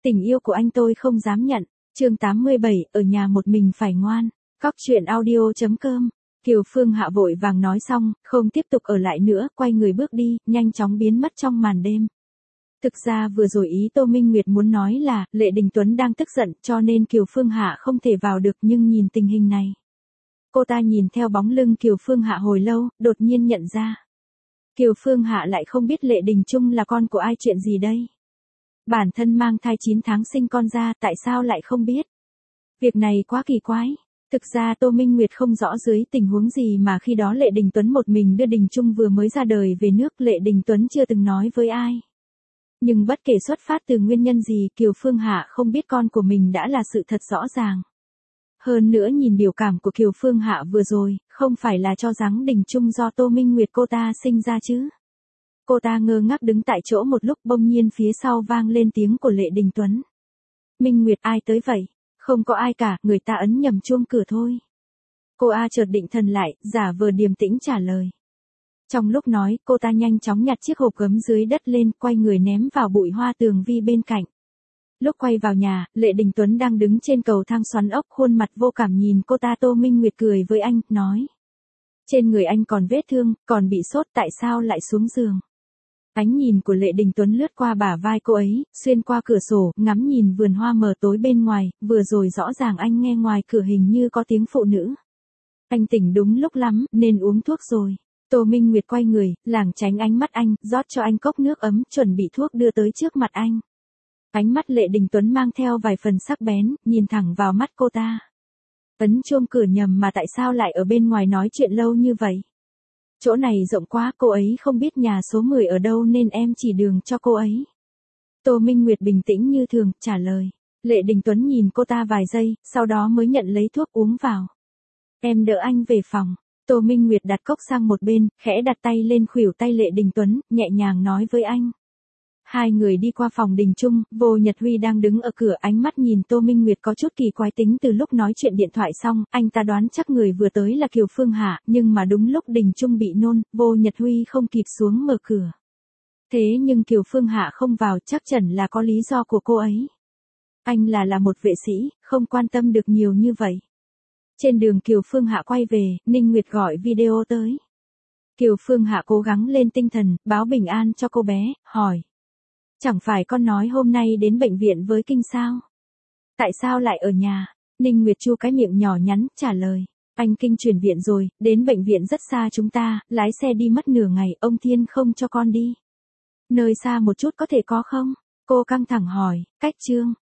Tình yêu của anh tôi không dám nhận. Chương 87, ở nhà một mình phải ngoan. Cóc truyện audio.com. Kiều Phương Hạ vội vàng nói xong, không tiếp tục ở lại nữa, quay người bước đi, nhanh chóng biến mất trong màn đêm. Thực ra vừa rồi ý Tô Minh Nguyệt muốn nói là, Lệ Đình Tuấn đang tức giận, cho nên Kiều Phương Hạ không thể vào được, nhưng nhìn tình hình này. Cô ta nhìn theo bóng lưng Kiều Phương Hạ hồi lâu, đột nhiên nhận ra. Kiều Phương Hạ lại không biết Lệ Đình Trung là con của ai, chuyện gì đây? Bản thân mang thai 9 tháng sinh con ra, tại sao lại không biết? Việc này quá kỳ quái. Thực ra Tô Minh Nguyệt không rõ dưới tình huống gì mà khi đó Lệ Đình Tuấn một mình đưa Đình Trung vừa mới ra đời về nước, Lệ Đình Tuấn chưa từng nói với ai. Nhưng bất kể xuất phát từ nguyên nhân gì, Kiều Phương Hạ không biết con của mình đã là sự thật rõ ràng. Hơn nữa nhìn biểu cảm của Kiều Phương Hạ vừa rồi, không phải là cho rằng Đình Trung do Tô Minh Nguyệt cô ta sinh ra chứ. Cô ta ngơ ngác đứng tại chỗ một lúc, bỗng nhiên phía sau vang lên tiếng của Lệ Đình Tuấn. Minh Nguyệt, ai tới vậy? Không có ai cả, người ta ấn nhầm chuông cửa thôi. Cô A chợt định thần lại, giả vờ điềm tĩnh trả lời. Trong lúc nói, cô ta nhanh chóng nhặt chiếc hộp gấm dưới đất lên, quay người ném vào bụi hoa tường vi bên cạnh. Lúc quay vào nhà, Lệ Đình Tuấn đang đứng trên cầu thang xoắn ốc, khuôn mặt vô cảm nhìn cô ta. Tô Minh Nguyệt cười với anh, nói. Trên người anh còn vết thương, còn bị sốt, tại sao lại xuống giường? Ánh nhìn của Lệ Đình Tuấn lướt qua bả vai cô ấy, xuyên qua cửa sổ, ngắm nhìn vườn hoa mờ tối bên ngoài, vừa rồi rõ ràng anh nghe ngoài cửa hình như có tiếng phụ nữ. Anh tỉnh đúng lúc lắm, nên uống thuốc rồi. Tô Minh Nguyệt quay người, lảng tránh ánh mắt anh, rót cho anh cốc nước ấm, chuẩn bị thuốc đưa tới trước mặt anh. Ánh mắt Lệ Đình Tuấn mang theo vài phần sắc bén, nhìn thẳng vào mắt cô ta. Ấn chuông cửa nhầm mà tại sao lại ở bên ngoài nói chuyện lâu như vậy? Chỗ này rộng quá, cô ấy không biết nhà số 10 ở đâu nên em chỉ đường cho cô ấy. Tô Minh Nguyệt bình tĩnh như thường, trả lời. Lệ Đình Tuấn nhìn cô ta vài giây, sau đó mới nhận lấy thuốc uống vào. Em đỡ anh về phòng. Tô Minh Nguyệt đặt cốc sang một bên, khẽ đặt tay lên khuỷu tay Lệ Đình Tuấn, nhẹ nhàng nói với anh. Hai người đi qua phòng Đình Trung, Vô Nhật Huy đang đứng ở cửa, ánh mắt nhìn Tô Minh Nguyệt có chút kỳ quái. Tính từ lúc nói chuyện điện thoại xong, anh ta đoán chắc người vừa tới là Kiều Phương Hạ, nhưng mà đúng lúc Đình Trung bị nôn, Vô Nhật Huy không kịp xuống mở cửa. Thế nhưng Kiều Phương Hạ không vào, chắc chắn là có lý do của cô ấy. Anh là một vệ sĩ, không quan tâm được nhiều như vậy. Trên đường Kiều Phương Hạ quay về, Ninh Nguyệt gọi video tới. Kiều Phương Hạ cố gắng lên tinh thần, báo bình an cho cô bé, hỏi. Chẳng phải con nói hôm nay đến bệnh viện với Kinh sao? Tại sao lại ở nhà? Ninh Nguyệt chu cái miệng nhỏ nhắn, trả lời. Anh Kinh chuyển viện rồi, đến bệnh viện rất xa chúng ta, lái xe đi mất nửa ngày, ông Thiên không cho con đi. Nơi xa một chút có thể có không? Cô căng thẳng hỏi, cách Trương.